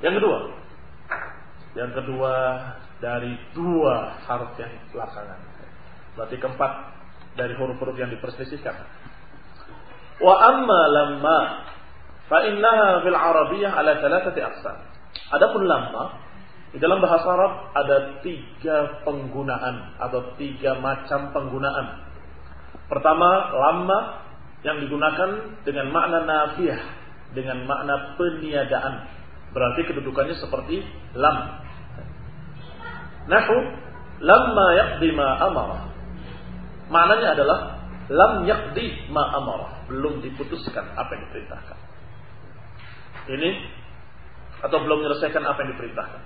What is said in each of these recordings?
Yang kedua dari dua harf yang belakangan. Berarti keempat dari huruf-huruf yang diperselisihkan. Wa amma lamma fa innaha fil arabiyyah ala thalathati aqsam. Adapun lamma di dalam bahasa Arab ada 3 penggunaan atau 3 macam penggunaan. Pertama, lamma yang digunakan dengan makna nafiyah, dengan makna peniadaan. Berarti kedudukannya seperti lam. Nahu lamma yaqdi ma amara. Maknanya adalah lam yaqdi ma amara, belum diputuskan apa yang diperintahkan. Ini atau belum menyelesaikan apa yang diperintahkan.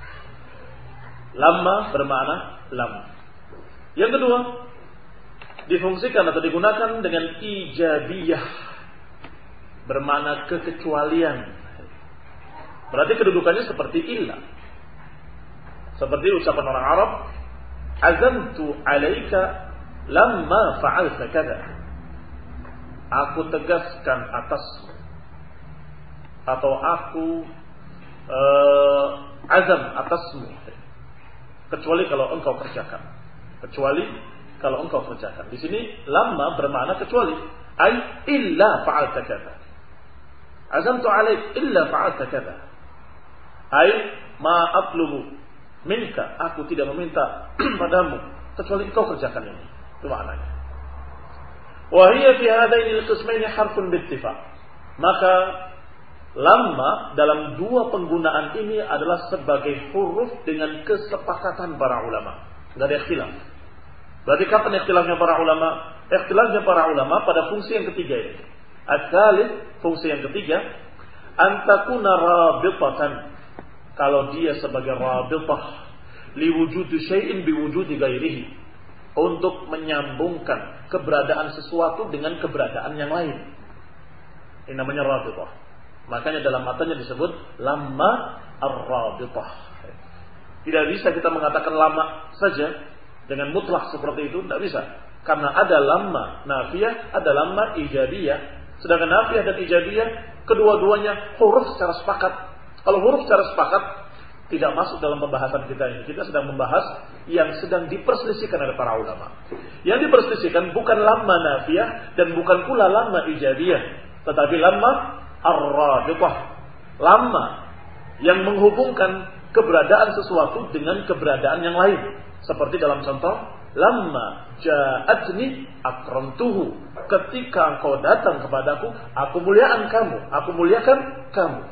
Lamma bermakna lam. Yang kedua, difungsikan atau digunakan dengan ijabiyah, bermakna kekecualian. Berarti kedudukannya seperti illa. Seperti ucapan orang Arab, azamtu alaika lamma fa'alta kada. Aku tegaskan atasmu, atau aku azam atasmu, kecuali kalau engkau kerjakan. Di sini lamma bermakna kecuali, ay illa fa'alta kada. Azamtu alaik illa fa'alta kada. Ay ma atlubu minka, aku tidak meminta padamu kecuali engkau kerjakan ini. Itu maknanya. Wa hiya fi hadaini al-qismaini harfun bittifaq. Maka lamma dalam 2 penggunaan ini adalah sebagai huruf dengan kesepakatan para ulama. Enggak ada ikhtilaf. Berarti kapan ikhtilafnya para ulama? Ikhtilafnya para ulama pada fungsi yang ketiga ini. Ats-tsalits, fungsi yang ketiga, antakuna rabitatan. Kalau dia sebagai rabitah liwujudi syai'in biwujudi ghairihi, untuk menyambungkan keberadaan sesuatu dengan keberadaan yang lain. Ini namanya rabitah. Makanya dalam matanya disebut lamma ar-rabitah. Tidak bisa kita mengatakan lama saja dengan mutlak seperti itu, tidak bisa. Karena ada lamma nafiyah, ada lamma ijabiyah. Sedangkan nafiyah dan ijabiyah kedua-duanya huruf secara sepakat. Kalau huruf secara sepakat tidak masuk dalam pembahasan kita ini. Kita sedang membahas yang sedang diperselisihkan oleh para ulama. Yang diperselisihkan bukan lamma nafiyah dan bukan pula lamma ijabiyah, tetapi lamma ar-rabitah. Lamma yang menghubungkan keberadaan sesuatu dengan keberadaan yang lain. Seperti dalam contoh, lamma ja'atni akramtuhu. Ketika engkau datang kepadaku, aku muliakan kamu.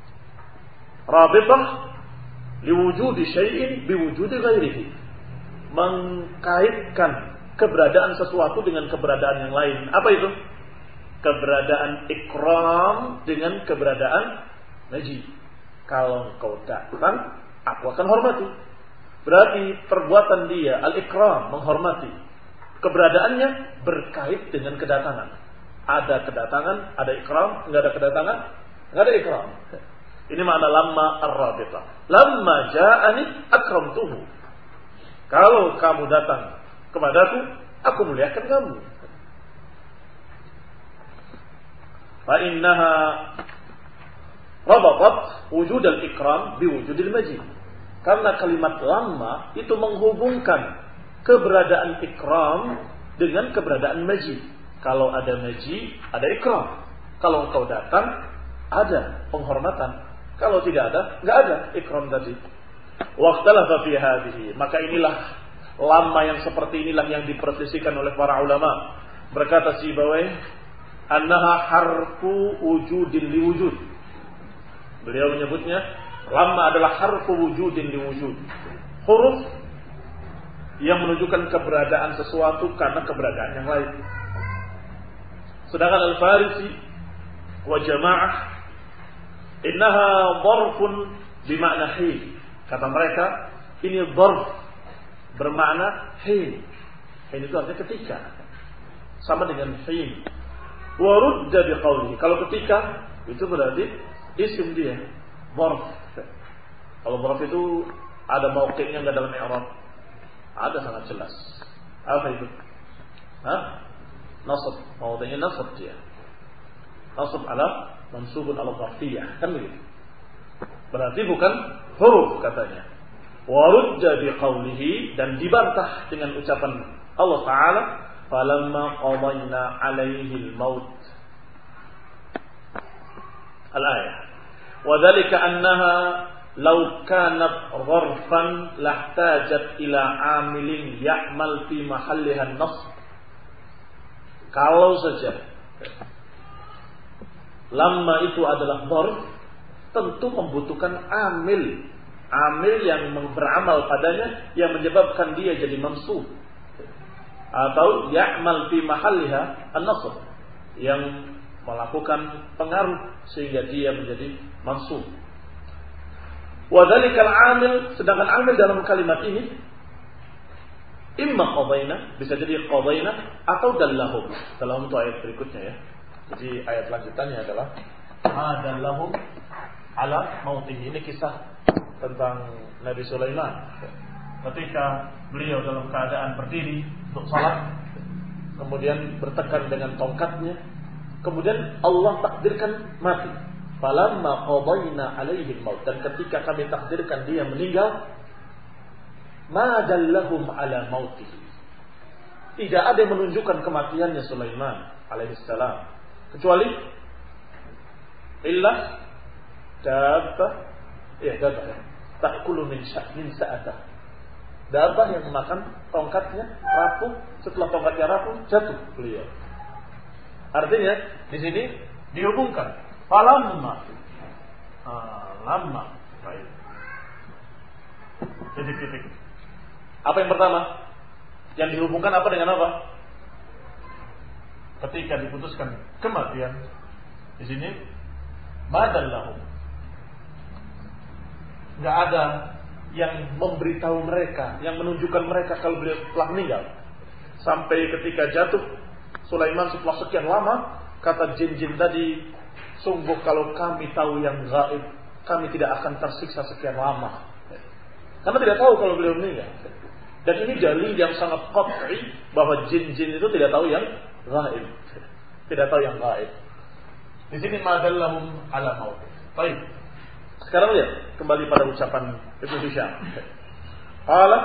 Rabitah liwujudi syai'in biwujudi ghairihi, mengkaitkan keberadaan sesuatu dengan keberadaan yang lain. Apa itu? Keberadaan ikram dengan keberadaan maji. Kalau engkau datang, aku akan hormati. Berarti perbuatan dia al-ikram, menghormati. Keberadaannya berkait dengan kedatangan. Ada kedatangan, ada ikram. Enggak ada kedatangan, enggak ada ikram. Ini makna lamma ar-rabitah. Lamma ja'ani akramtuhu. Kalau kamu datang kepadaku, aku muliakan kamu. Fa innaha rabatat wujud al-ikram biwujud al-majid. Karena kalimat lamma itu menghubungkan keberadaan ikram dengan keberadaan majid. Kalau ada majid, ada ikram. Kalau engkau datang, ada penghormatan. Kalau tidak ada, enggak ada ikram tadi. Waqtalafa fi hadhihi. Maka inilah lamma yang seperti inilah yang diperselisihkan oleh para ulama. Berkata Sibawayh, annaha harfu wujudin liwujud. Beliau menyebutnya lamma adalah harfu wujudin liwujud. Huruf yang menunjukkan keberadaan sesuatu karena keberadaan yang lain. Sedangkan Al-Farisi wa jamaah innaha dharfun bimakna hin. Kata mereka, ini dharf bermakna hin. Hin itu artinya ketika. Sama dengan hin. Wa rudda biqaulihi. Kalau ketika itu berarti isim dia, dharf. Kalau dharf itu ada mauqifnya enggak dalam i'rab? Ada, sangat jelas. Apa itu? Nasab. Mauqifnya nasab dia. Nasab ala mansubun ala dharfiyah, kan begitu. Berarti bukan huruf katanya. Warujja biqaulihi, dan dibantah dengan ucapan Allah Ta'ala, falamma qadayna alaihi al-maut. Al-ayah. Wa dzalika annaha law kanat gharfan lahtajat ila amilin ya'mal fi mahalliha an-nasb. Kalau saja lamma itu adalah dharf, tentu membutuhkan amil yang beramal padanya yang menyebabkan dia jadi mansub, atau ya'mal fi mahalliha an-nasb, yang melakukan pengaruh sehingga dia menjadi mansub. Wa dzalikal amil, sedangkan amil dalam kalimat ini imma qadaina, bisa jadi qadaina atau dallahum. Dalam itu ayat berikutnya ya. Jadi ayat lanjutannya adalah dallahum ala mautihi. Ini kisah tentang Nabi Sulaiman ketika beliau dalam keadaan berdiri untuk salat, kemudian bertekan dengan tongkatnya, kemudian Allah takdirkan mati. Falamma qadaina alaihi al-maut, dan ketika kami takdirkan dia meninggal, ma dallahum ala mautihi, tidak ada yang menunjukkan kematiannya Sulaiman alaihissalam kecuali illa dabbah ta'kulu min sa'atah, dabbah yang memakan tongkatnya, rapuh, setelah tongkatnya rapuh jatuh beliau. Artinya di sini dihubungkan falamma lamma, baik, titik. Apa yang pertama? Yang dihubungkan apa dengan apa? Ketika diputuskan kematian, di sini madallahu. Enggak ada yang memberitahu mereka, yang menunjukkan mereka kalau beliau telah meninggal. Sampai ketika jatuh Sulaiman setelah sekian lama, kata jin-jin tadi, sungguh kalau kami tahu yang gaib, kami tidak akan tersiksa sekian lama. Karena tidak tahu kalau beliau meninggal. Dan ini dalil yang sangat qat'i bahwa jin-jin itu tidak tahu yang gaib. Tidak tahu yang gaib. Di sini madallahum ala maut. Baik. Sekarang lihat kembali pada ucapan Ibnu Hisham. Qala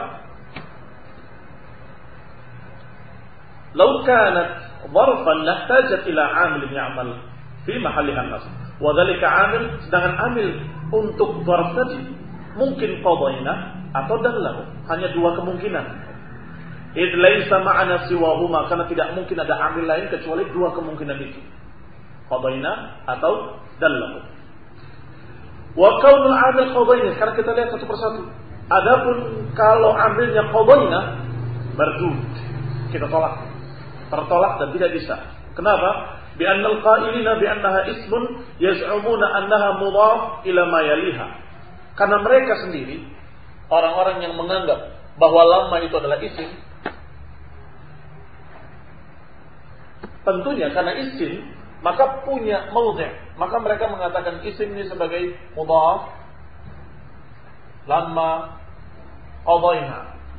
law kanat dharfan lahtajat ila 'amil ya'mal fi mahalliha an-nasb. Wa dzalika 'amil, sedangkan amil untuk dharf tadi mungkin qadaina atau dallahu, hanya dua kemungkinan. Id laisa ma'ana siwahuma, karena tidak mungkin ada amil lain kecuali dua kemungkinan itu, qadaina atau dallahu. Wa kaunul amil qadaina, sekarang kita lihat satu persatu. Adapun kalau amilnya qadaina, mardud, kita tolak, tertolak dan tidak bisa. Kenapa? Bi annal qailina bi annaha ismun yaz'umuna annaha mudhaf ila ma yaliha. Karena mereka sendiri, orang-orang yang menganggap bahwa lamma itu adalah isim, tentunya karena isim maka punya maudhi', maka mereka mengatakan isim ini sebagai mudhaf, lamma qadaina.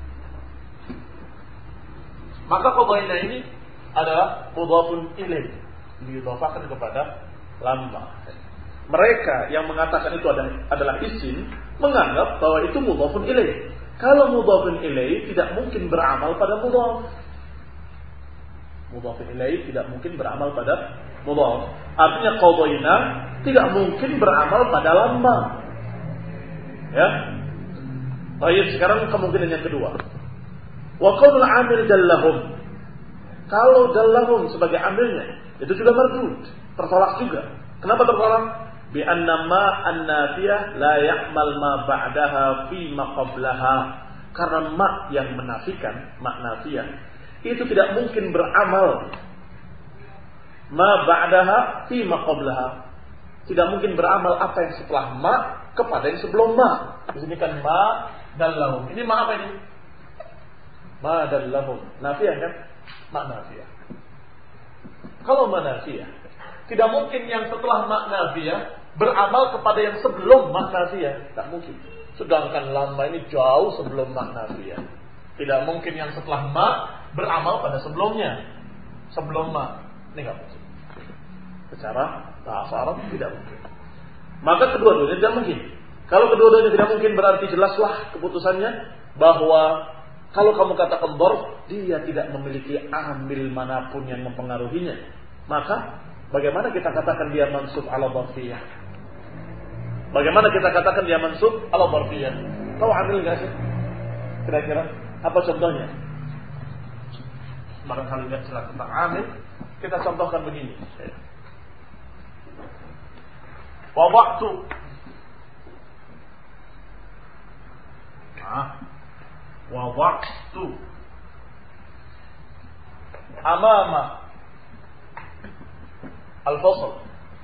Maka qadaina ini adalah mudhafun ilaih, didhafahkan kepada lamma. Mereka yang mengatakan itu adalah isim menganggap bahwa itu mudhafun ilaih. Kalau mudhafun ilaih tidak mungkin beramal pada mudhaf. Mudhafun ilaih tidak mungkin beramal pada mudhaf. Artinya qadaina tidak mungkin beramal pada lamma. Ya. Baik, sekarang kemungkinan yang kedua. Wa qaulul 'amil dallahum. Kalau dallahum sebagai amilnya, itu juga mardud, tertolak juga. Kenapa tertolak? Bi anna ma an-nafiyah la ya'mal ma ba'daha fi ma qablaha. Karena ma yang menafikan, ma nafiyah, itu tidak mungkin beramal ma ba'daha fi ma qablaha. Tidak mungkin beramal apa yang setelah ma kepada yang sebelum ma. Di sini kan ma dallahum. Ini ma apa ini? Ma dallahum. Nafiyah kan? Ma nafiyah. Kalau ma nafiyah, tidak mungkin yang setelah ma nafiyah beramal kepada yang sebelum maknafiyah, tak mungkin. Sedangkan lamma ini jauh sebelum maknafiyah. Tidak mungkin yang setelah ma beramal pada sebelumnya. Sebelum ma, ini nggak mungkin. Secara bahasa Arab tidak mungkin. Maka kedua-duanya tidak mungkin. Kalau kedua-duanya tidak mungkin, berarti jelaslah keputusannya bahwa kalau kamu katakan dhorf, dia tidak memiliki amil manapun yang mempengaruhinya. Maka bagaimana kita katakan dia mansub ala dharfiyah? Bagaimana kita katakan dia mansub ala dharfiyah? Tahu amil enggak sih? Kira-kira apa contohnya? Barangkali enggak jelas tentang amil, kita contohkan begini. Wada'tu. Wada'tu amama al-fasl.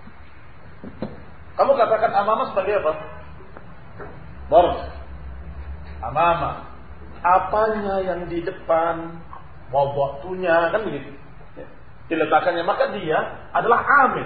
Kamu katakan amama sebagai apa? Dharf. Amama, apanya yang di depan, wada'tunya, kan begitu. Diletakkannya, maka dia adalah amil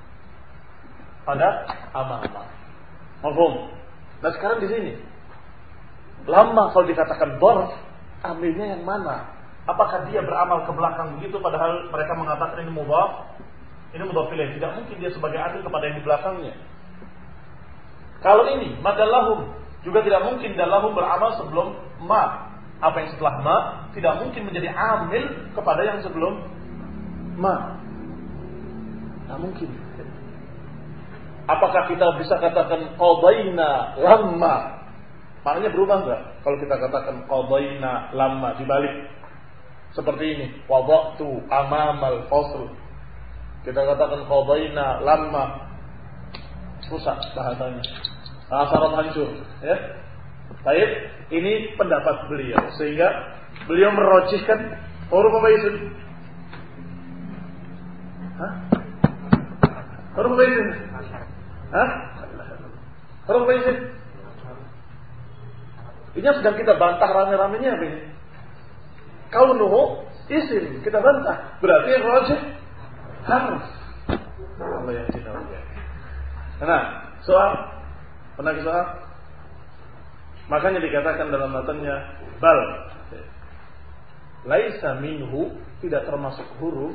pada amama. Mafhum? Nah sekarang di sini, lamma kalau dikatakan dharf, amilnya yang mana? Apakah dia beramal ke belakang begitu padahal mereka mengatakan ini mudhaf, ini mudhaf ilaih? Tidak mungkin dia sebagai amil kepada yang di belakangnya. Kalau ini madallahum, juga tidak mungkin dallahum beramal sebelum ma. Apa yang setelah ma tidak mungkin menjadi amil kepada yang sebelum ma. Tidak mungkin. Apakah kita bisa katakan qadaina lamma? Maknanya berubah enggak? Kalau kita katakan qadaina lamma dibalik. Seperti ini, wada'tu amamal fasl. Kita katakan qadaina lamma, rusak bahasanya. Syarat hancur, ya. Baik, ini pendapat beliau sehingga beliau merojihkan huruf apa itu? Hah? Huruf apa itu? Hah? Huruf apa itu? Ini sedang kita bantah rame-ramenya apa ini? Kaunuhu isim, kita bantah. Berarti yang rajih harf. Allah yang cinta. Nah, soal penagih soal. Makanya dikatakan dalam matanya bal laisa minhu, tidak termasuk huruf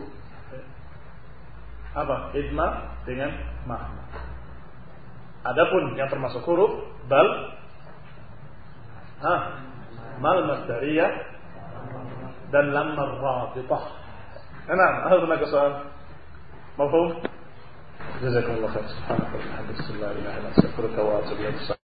apa? Idma dengan ma. Adapun yang termasuk huruf bal mal masdariyah dan lam ar-rabithah. Nah, ada mana soal? Mafhum? Jazakallahu khairan. Subhanallah. Alhamdulillah. La ilaha illa anta astaghfiruka wa atubu ilaik.